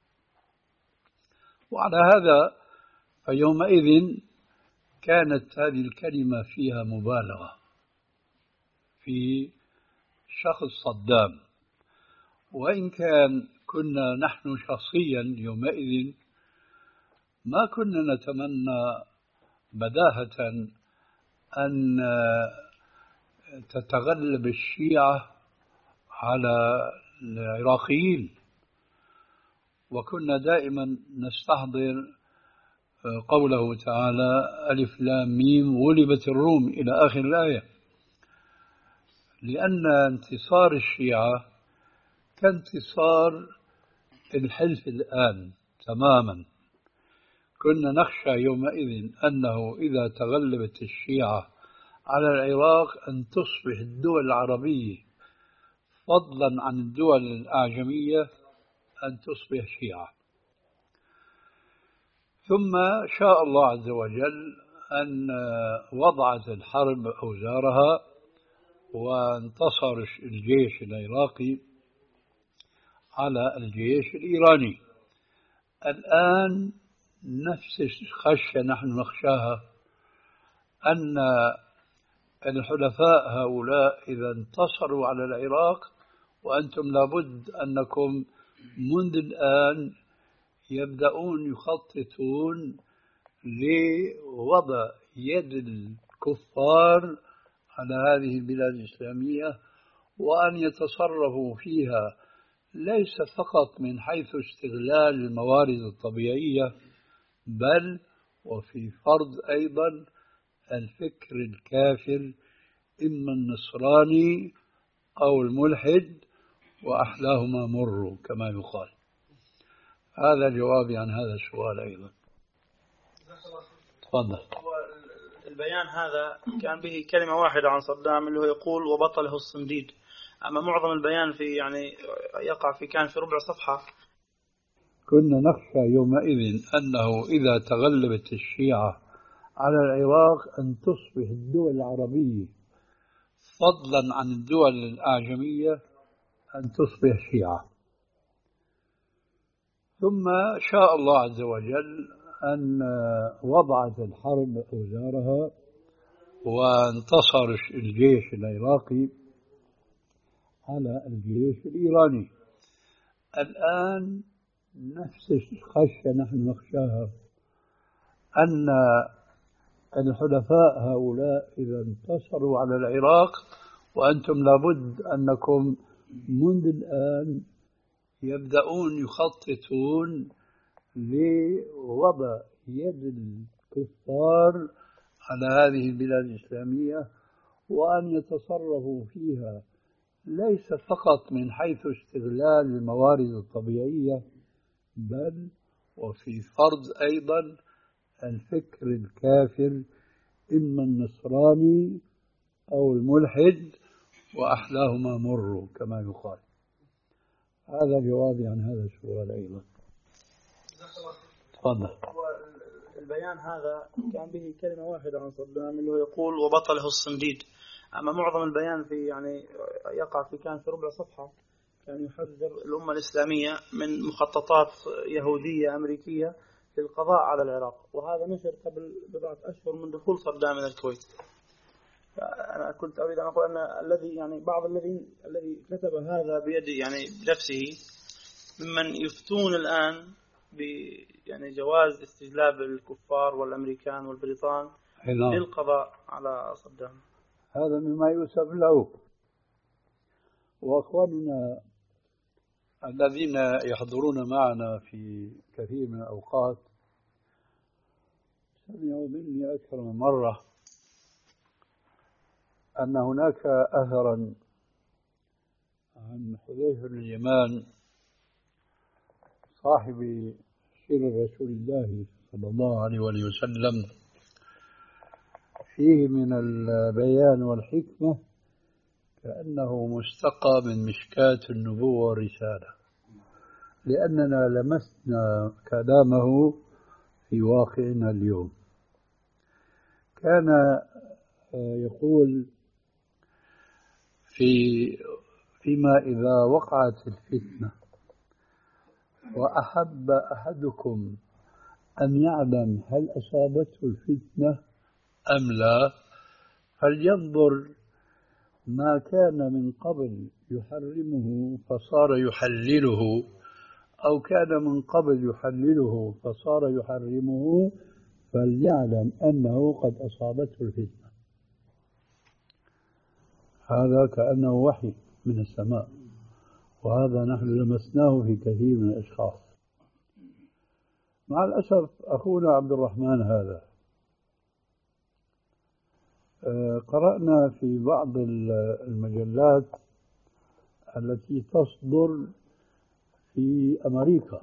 وعلى هذا فيومئذ كانت هذه الكلمة فيها مبالغة في شخص صدام، وإن كان كنا نحن شخصيا يومئذ ما كنا نتمنى بداهة أن تتغلب الشيعة على العراقيين، وكنا دائما نستحضر قوله تعالى: ألف لام ميم غلبت الروم إلى آخر الآية، لأن انتصار الشيعة كانتصار الحلف الآن تماما. كنا نخشى يومئذ أنه إذا تغلبت الشيعة على العراق أن تصبح الدول العربية فضلا عن الدول الأعجمية أن تصبح شيعة. ثم شاء الله عز وجل أن وضعت الحرب أوزارها وانتصر الجيش العراقي على الجيش الإيراني. الآن نفس الخشية نحن نخشاها، أن الحلفاء هؤلاء إذا انتصروا على العراق وأنتم لابد أنكم منذ الآن يبدأون يخططون لوضع يد الكفار على هذه البلاد الإسلامية، وأن يتصرفوا فيها ليس فقط من حيث استغلال الموارد الطبيعية، بل وفي فرض أيضا الفكر الكافر إما النصراني أو الملحد، وأحلاهما مر كما يقال. هذا جوابي عن هذا السؤال أيضا. تفضل. البيان هذا كان به كلمة واحدة عن صدام اللي هو يقول وبطله الصنديد، أما معظم البيان في يعني يقع في كان في ربع صفحة. كنا نخشى يومئذ أنه إذا تغلبت الشيعة على العراق أن تصبح الدول العربية فضلا عن الدول الأعجمية أن تصبح شيعة. ثم شاء الله عز وجل أن وضعت الحرب أوزارها وانتصر الجيش العراقي على الجيش الإيراني. الآن نفس الخشية نحن نخشاها، أن الحلفاء هؤلاء إذا انتصروا على العراق، وأنتم لابد أنكم منذ الآن يبدأون يخططون لوضع يد الكفار على هذه البلاد الإسلامية، وأن يتصرفوا فيها ليس فقط من حيث استغلال الموارد الطبيعية، بل وفي فرض أيضا الفكر الكافر، إما النصراني أو الملحد، وأحلاهما مر كما يقال. هذا جوابي عن هذا السؤال أيضا. تفضل. البيان هذا كان به كلمة واحدة عن صدام اللي هو يقول وبطله الصنديد، أما معظم البيان في يعني يقع في كان في ربع صفحة، كان يحذر الأمة الإسلامية من مخططات يهودية أمريكية للقضاء على العراق، وهذا نشر قبل بضعة أشهر من دخول صدام إلى الكويت. أنا كنت أريد أن أقول أن الذي يعني بعض الذين الذي كتب هذا بيد يعني بنفسه ممن يفتون الآن ب يعني جواز استجلاب الكفار والأمريكان والبريطان للقضاء على صدام. هذا مما يؤسف له. وأخواننا الذين يحضرون معنا في كثير من الأوقات سمعوا مني أكثر من مرة أن هناك أثرا عن حذيفة بن اليمان صاحب سير رسول الله صلى الله عليه وسلم فيه من البيان والحكمة كأنه مستقى من مشكاة النبوة والرسالة، لأننا لمسنا كلامه في واقعنا اليوم. كان يقول في فيما إذا وقعت الفتنة وأحب أحدكم أن يعلم هل أصابته الفتنة أم لا، فلينظر ما كان من قبل يحرمه فصار يحلله، أو كان من قبل يحلله فصار يحرمه، فليعلم أنه قد أصابته الفتنة. هذا كأنه وحي من السماء، وهذا نحن لمسناه في كثير من الأشخاص. مع الأسف أخونا عبد الرحمن هذا قرأنا في بعض المجلات التي تصدر في أمريكا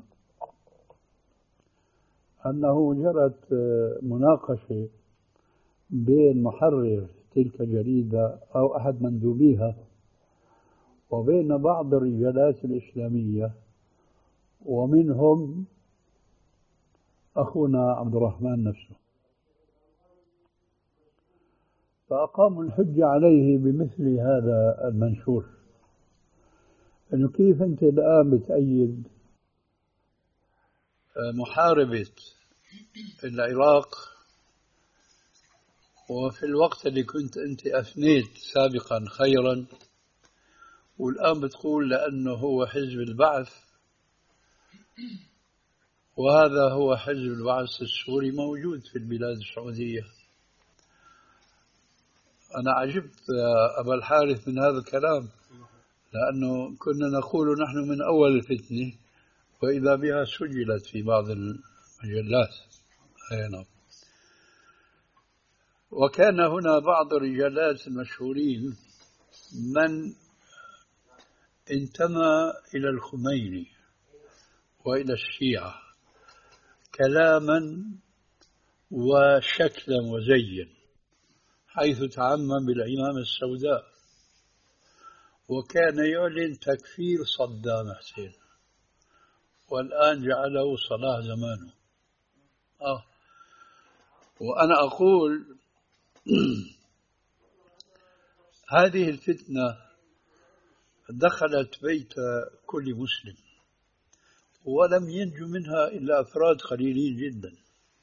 أنه جرت مناقشة بين محرر تلك الجريدة أو أحد مندوبيها وبين بعض الرجالات الإسلامية، ومنهم أخونا عبد الرحمن نفسه، فأقاموا الحجة عليه بمثل هذا المنشور، أنه كيف أنت الآن بتأيد محاربة العراق وفي الوقت اللي كنت أنت أثنيت سابقا خيرا، والآن بتقول لأنه هو حزب البعث، وهذا هو حزب البعث السوري موجود في البلاد السعودية. أنا عجبت أبا الحارث من هذا الكلام، لأنه كنا نقول نحن من أول الفتنة وإذا بها سجلت في بعض المجلات. أي. وكان هنا بعض الرجالات المشهورين من انتمى إلى الخميني وإلى الشيعة كلاما وشكلا وزيا، حيث تعمم بالعمامة السوداء، وكان يعلن تكفير صدام حسين، والآن جعله صلاح زمانه. آه. وأنا أقول هذه الفتنة دخلت بيت كل مسلم ولم ينجو منها إلا أفراد قليلين جدا،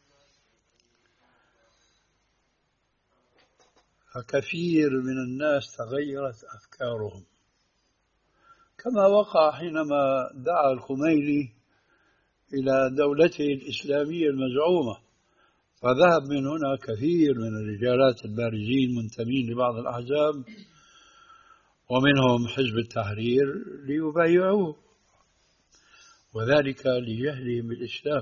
فكثير من الناس تغيرت أفكارهم، كما وقع حينما دعا الخميني إلى دولته الإسلامية المزعومة، فذهب من هنا كثير من الرجالات البارزين منتمين لبعض الأحزاب ومنهم حزب التحرير ليبايعوه، وذلك لجهلهم بالإسلام.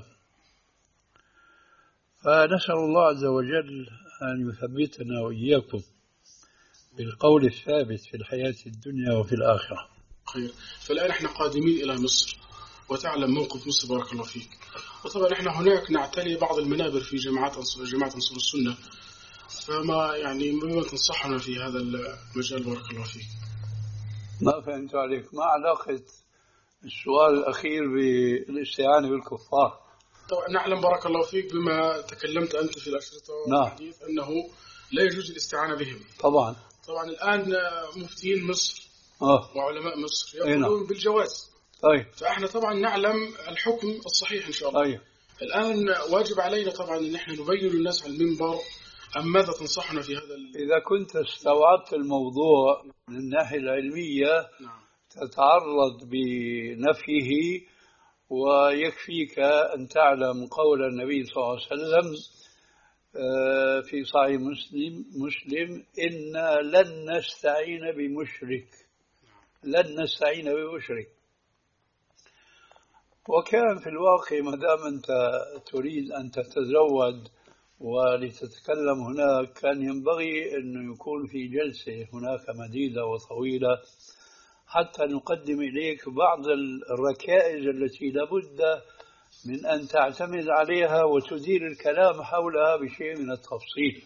فنسأل الله عز وجل أن يثبتنا وإياكم بالقول الثابت في الحياة الدنيا وفي الآخرة. خير. فالآن احنا قادمين إلى مصر، وتعلم موقف مصر بارك الله فيك، وطبعا احنا هناك نعتلي بعض المنابر في جماعات أنصار جماعة أنصار السنة، فما يعني مما تنصحنا في هذا المجال بارك الله فيك؟ ما فهمت عليك، ما علاقة السؤال الأخير بالاستعانة بالكفار؟ طبعا نعلم بارك الله فيك بما تكلمت أنت في الأشرطة والحديث أنه لا يجوز الاستعانة بهم. طبعا طبعا الآن مفتين مصر آه. وعلماء مصر يقولون بالجواز. طيب. فإحنا طبعا نعلم الحكم الصحيح إن شاء الله. طيب. الآن واجب علينا طبعا أن نحن نبين للناس على المنبر. أم ماذا تنصحنا في هذا ال... إذا كنت استوعبت الموضوع من الناحية العلمية نعم. تتعرض بنفيه، ويكفيك أن تعلم قول النبي صلى الله عليه وسلم في صحيح مسلم مسلم إنا لن نستعين بمشرك، لن نستعين بمشرك. وكان في الواقع ما دام أنت تريد أن تتزود ولتتكلم هناك كان ينبغي أن يكون في جلسة هناك مديدة وطويلة حتى نقدم إليك بعض الركائز التي لابد من أن تعتمد عليها وتدير الكلام حولها بشيء من التفصيل.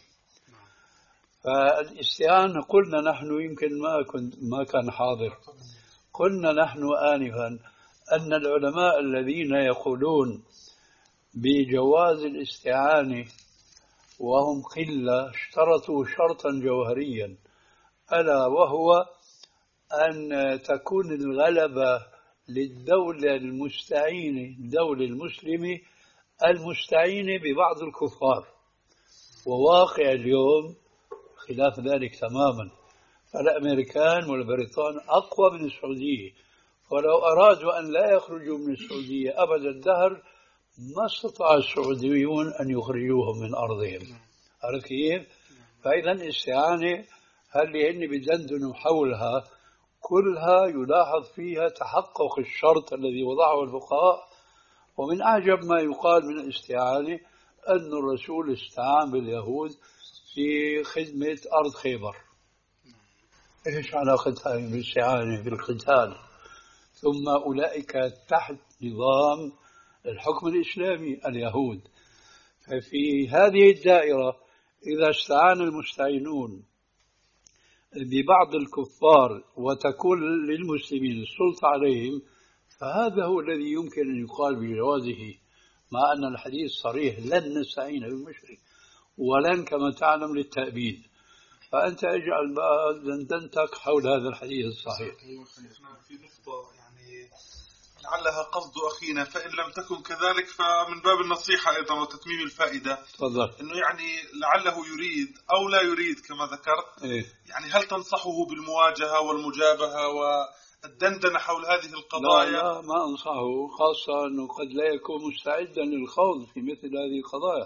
فالاستعانة قلنا نحن يمكن ما كنت ما كان حاضر، قلنا نحن آنفا أن العلماء الذين يقولون بجواز الاستعانة وهم قلة اشترطوا شرطا جوهريا، ألا وهو أن تكون الغلبة للدولة المستعينة، الدولة المسلمة المستعينة ببعض الكفار، وواقع اليوم خلاف ذلك تماما. فالأمريكان والبريطان أقوى من السعودية، ولو أرادوا أن لا يخرجوا من السعودية أبد الدهر ما استطاع السعوديون أن يخرجوهم من أرضهم. عرفت كيف؟ فإذا الاستعانة هل هن بدندنوا حولها كلها يلاحظ فيها تحقق الشرط الذي وضعه الفقهاء. ومن أعجب ما يقال من الاستعانة أن الرسول استعان باليهود في خدمة أرض خيبر. إيش علاقتها بالاستعانة بالقتال؟ ثم أولئك تحت نظام الحكم الإسلامي اليهود. ففي هذه الدائرة إذا استعان المستعينون ببعض الكفار وتكون للمسلمين السلطة عليهم فهذا هو الذي يمكن أن يقال بجوازه، مع أن الحديث صريح لن نستعين بالمشرك ولن كما تعلم للتأبيد. فأنت اجعل بقى دندنتك حول هذا الحديث الصحيح. في نقطة يعني لعلها قصد أخينا، فإن لم تكن كذلك فمن باب النصيحة أيضا وتتميم الفائدة. تفضل. إنه يعني لعله يريد أو لا يريد كما ذكرت. إيه؟ يعني هل تنصحه بالمواجهة والمجابهة والدندنة حول هذه القضايا؟ لا, لا ما أنصحه، خاصة أنه قد لا يكون مستعدا للخوض في مثل هذه القضايا.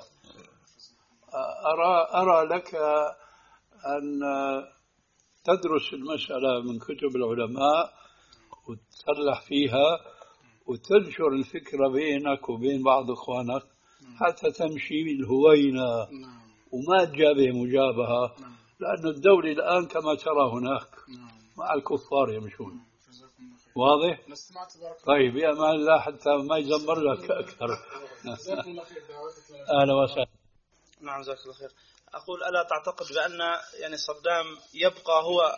أرى, أرى لك أن تدرس المسألة من كتب العلماء وتسلح فيها وتنشر الفكرة بينك وبين بعض إخوانك حتى تمشي بالهوينة وما تجابه مجابهة، لأن الدولة الآن كما ترى هناك مع الكفار يمشون. واضح؟ طيب يا أمان الله حتى ما يزمر لك أكثر. أهلا وسهلا. نعم جزاك الله خير. أقول ألا تعتقد بأن يعني صدام يبقى هو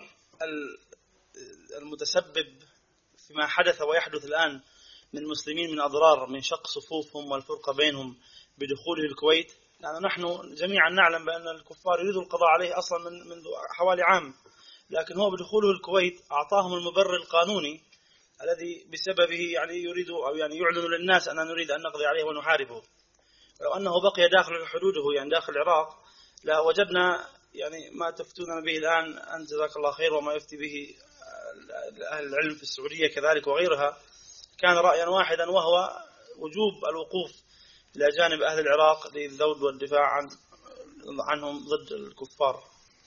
المتسبب فيما حدث ويحدث الآن من مسلمين من أضرار من شق صفوفهم والفرقة بينهم بدخوله الكويت؟ يعني نحن جميعا نعلم بأن الكفار يريدوا القضاء عليه أصلا من منذ حوالي عام، لكن هو بدخوله الكويت أعطاهم المبرر القانوني الذي بسببه يعني يريد أو يعني يعلن للناس أننا نريد أن نقضي عليه ونحاربه. لو أنه بقي داخل حدوده يعني داخل العراق لا وجدنا يعني ما تفتون به الآن أنت جزاك الله خير، وما يفتي به أهل العلم في السعودية كذلك وغيرها، كان رأيا واحدا وهو وجوب الوقوف إلى جانب أهل العراق للذود والدفاع عن عنهم ضد الكفار.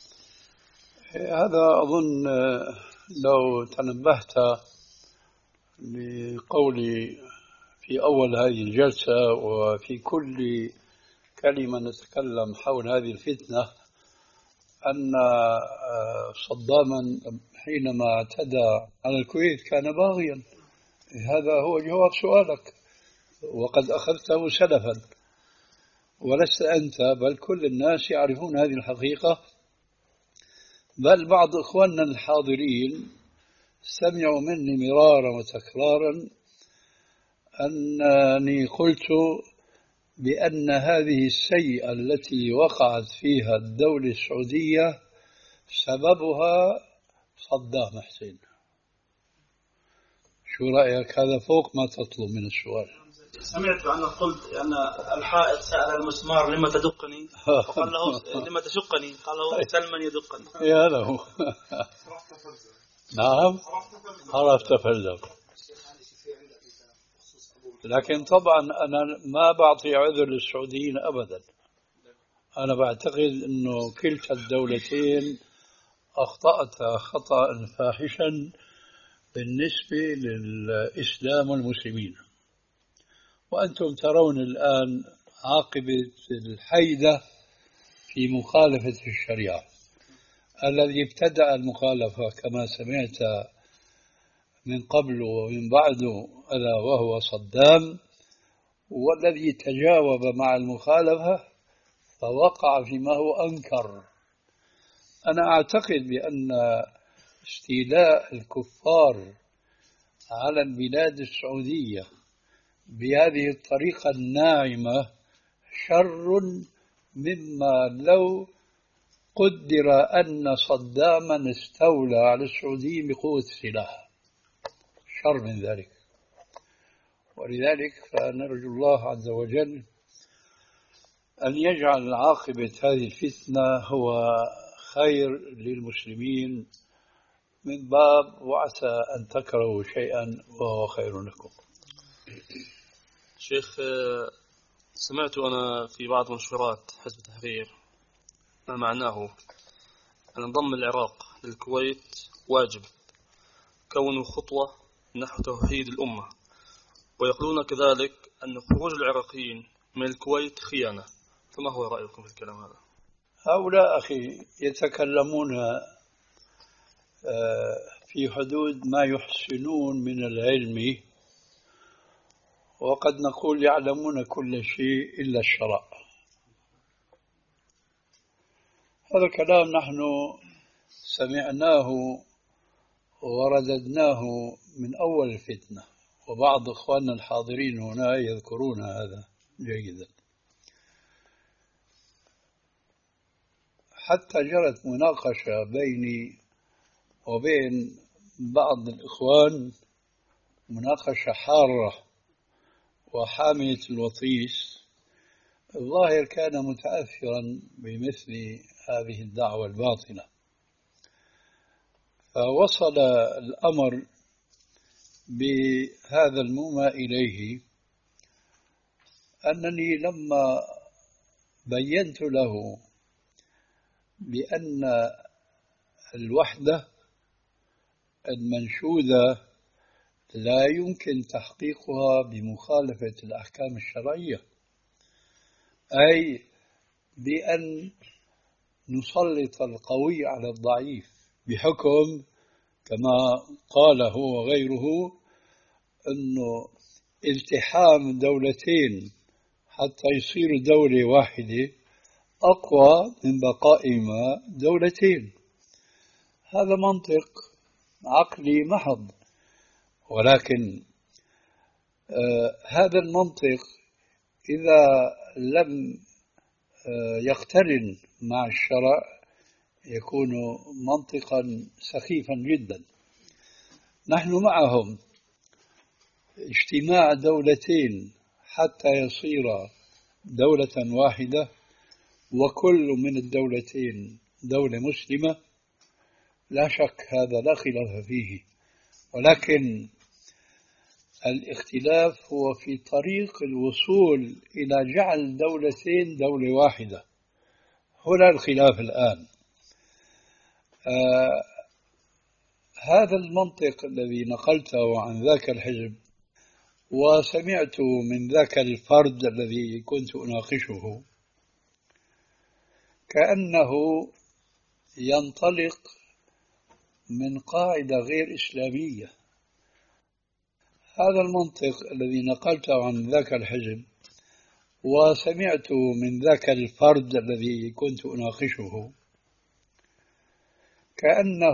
هذا أظن لو تنبهت لقولي في أول هذه الجلسة وفي كل كلمة نتكلم حول هذه الفتنة أن صداما حينما اعتدى على الكويت كان باغيا. هذا هو جواب سؤالك، وقد أخذته سلفا، ولست أنت بل كل الناس يعرفون هذه الحقيقة، بل بعض إخواننا الحاضرين سمعوا مني مرارا وتكرارا أنني قلت بأن هذه السيئة التي وقعت فيها الدولة السعودية سببها صدام حسين. شو رأيك؟ هذا فوق ما تطلب من السؤال. سمعت بأنك قلت أن الحائط سأل المسمار لما تدقني، فقال له لما تشقني، قال له سلما يدقني. يا له. نعم عرفت فلسفة. لكن طبعا أنا ما بعطي عذر للسعوديين أبدا. أنا بعتقد أنه كلتا الدولتين أخطأتا خطأ فاحشا بالنسبة للإسلام والمسلمين، وأنتم ترون الآن عاقبة الحيدة في مخالفة الشريعة. الذي ابتدأ المخالفة كما سمعت من قبل ومن بعده ألا وهو صدام، والذي تجاوب مع المخالفة فوقع فيما هو أنكر. أنا أعتقد بأن استيلاء الكفار على البلاد السعودية بهذه الطريقة الناعمة شر مما لو قدر أن صداما استولى على السعوديين بقوة السلاح، شر من ذلك. ولذلك فنرجو الله عز وجل أن يجعل عاقبة هذه الفتنة هو خير للمسلمين، من باب وعسى أن تكرهوا شيئا وهو خير لكم. شيخ، سمعت أنا في بعض منشورات حزب التحرير ما معناه أن انضم العراق للكويت واجب كونه خطوة نحو توحيد الأمة، ويقولون كذلك أن خروج العراقيين من الكويت خيانة، فما هو رأيكم في الكلام هذا؟ هؤلاء أخي يتكلمون في حدود ما يحسنون من العلم، وقد نقول يعلمون كل شيء إلا الشرع. هذا كلام نحن سمعناه ورددناه من أول الفتنة، وبعض إخواننا الحاضرين هنا يذكرون هذا جيدا. حتى جرت مناقشة بيني وبين بعض الإخوان، مناقشة حارة وحامية الوطيس. الظاهر كان متأثرا بمثل هذه الدعوة الباطلة، فوصل الأمر بهذا المومى إليه أنني لما بينت له بأن الوحدة المنشودة لا يمكن تحقيقها بمخالفة الأحكام الشرعية، أي بأن نسلط القوي على الضعيف بحكم كما قال هو وغيره أنه التحام دولتين حتى يصير دولة واحدة أقوى من بقائهما دولتين. هذا منطق عقلي محض، ولكن آه هذا المنطق إذا لم آه يقترن مع الشرع يكون منطقا سخيفا جدا. نحن معهم اجتماع دولتين حتى يصير دولة واحدة، وكل من الدولتين دولة مسلمة، لا شك هذا لا خلاف فيه، ولكن الاختلاف هو في طريق الوصول إلى جعل دولتين دولة واحدة. هنا الخلاف الآن. آه هذا المنطق الذي نقلته عن ذاك الحزب وسمعت من ذاك الفرد الذي كنت أناقشه كأنه ينطلق من قاعدة غير إسلامية. هذا المنطق الذي نقلته عن ذاك الحزب وسمعت من ذاك الفرد الذي كنت أناقشه كأنه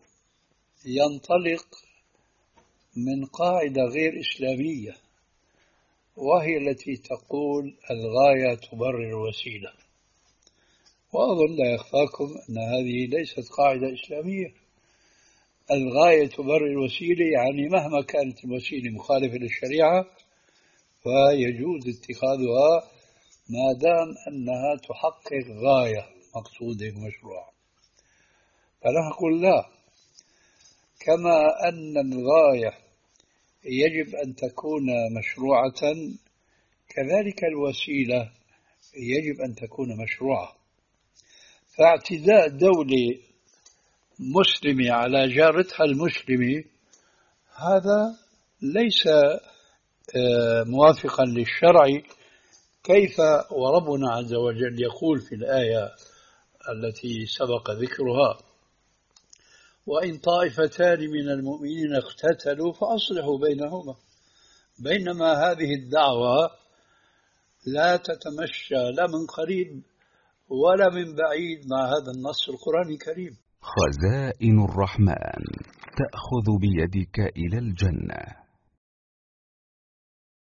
ينطلق من قاعدة غير إسلامية، وهي التي تقول الغاية تبرر الوسيلة. وأظن لا يخفاكم أن هذه ليست قاعدة إسلامية. الغاية تبرر الوسيلة يعني مهما كانت الوسيلة مخالفة للشريعة فيجوز اتخاذها ما دام أنها تحقق غاية مقصودة ومشروعة. فنقول لا، كما أن الغاية يجب أن تكون مشروعة كذلك الوسيلة يجب أن تكون مشروعة. فاعتداء دولة مسلمة على جارتها المسلمة هذا ليس موافقا للشرع، كيف وربنا عز وجل يقول في الآية التي سبق ذكرها: وإن طائفتان من المؤمنين اقتتلوا فأصلحوا بينهما. بينما هذه الدعوة لا تتمشى لا من قريب ولا من بعيد مع هذا النص القرآني الكريم. خزائن الرحمن تأخذ بيدك إلى الجنة.